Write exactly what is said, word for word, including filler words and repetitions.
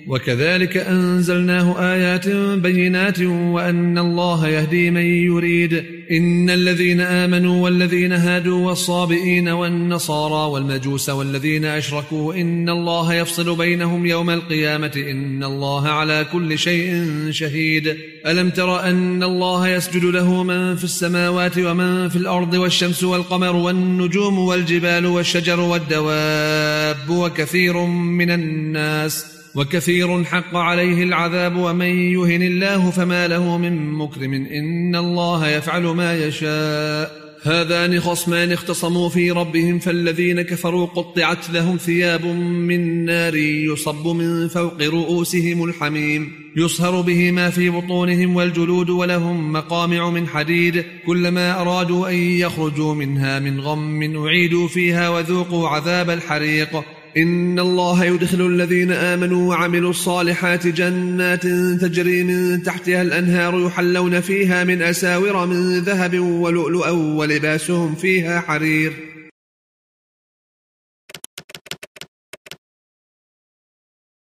وكذلك أنزلناه آيات بينات وأن الله يهدي من يريد. إن الذين آمنوا والذين هادوا والصابئين والنصارى والمجوس والذين أشركوا إن الله يفصل بينهم يوم القيامة إن الله على كل شيء شهيد. ألم تر أن الله يسجد له من في السماوات ومن في الأرض والشمس والقمر والنجوم والجبال والشجر والدواب وكثير من الناس وكثير حق عليه العذاب ومن يهن الله فما له من مكرم إن الله يفعل ما يشاء. هذان خصمان اختصموا في ربهم فالذين كفروا قطعت لهم ثياب من نار يصب من فوق رؤوسهم الحميم يصهر به ما في بطونهم والجلود ولهم مقامع من حديد كلما أرادوا أن يخرجوا منها من غم أعيدوا فيها وذوقوا عذاب الحريق. إن الله يدخل الذين آمنوا وعملوا الصالحات جنات تجري من تحتها الأنهار يحلون فيها من أساور من ذهب ولؤلؤا ولباسهم فيها حرير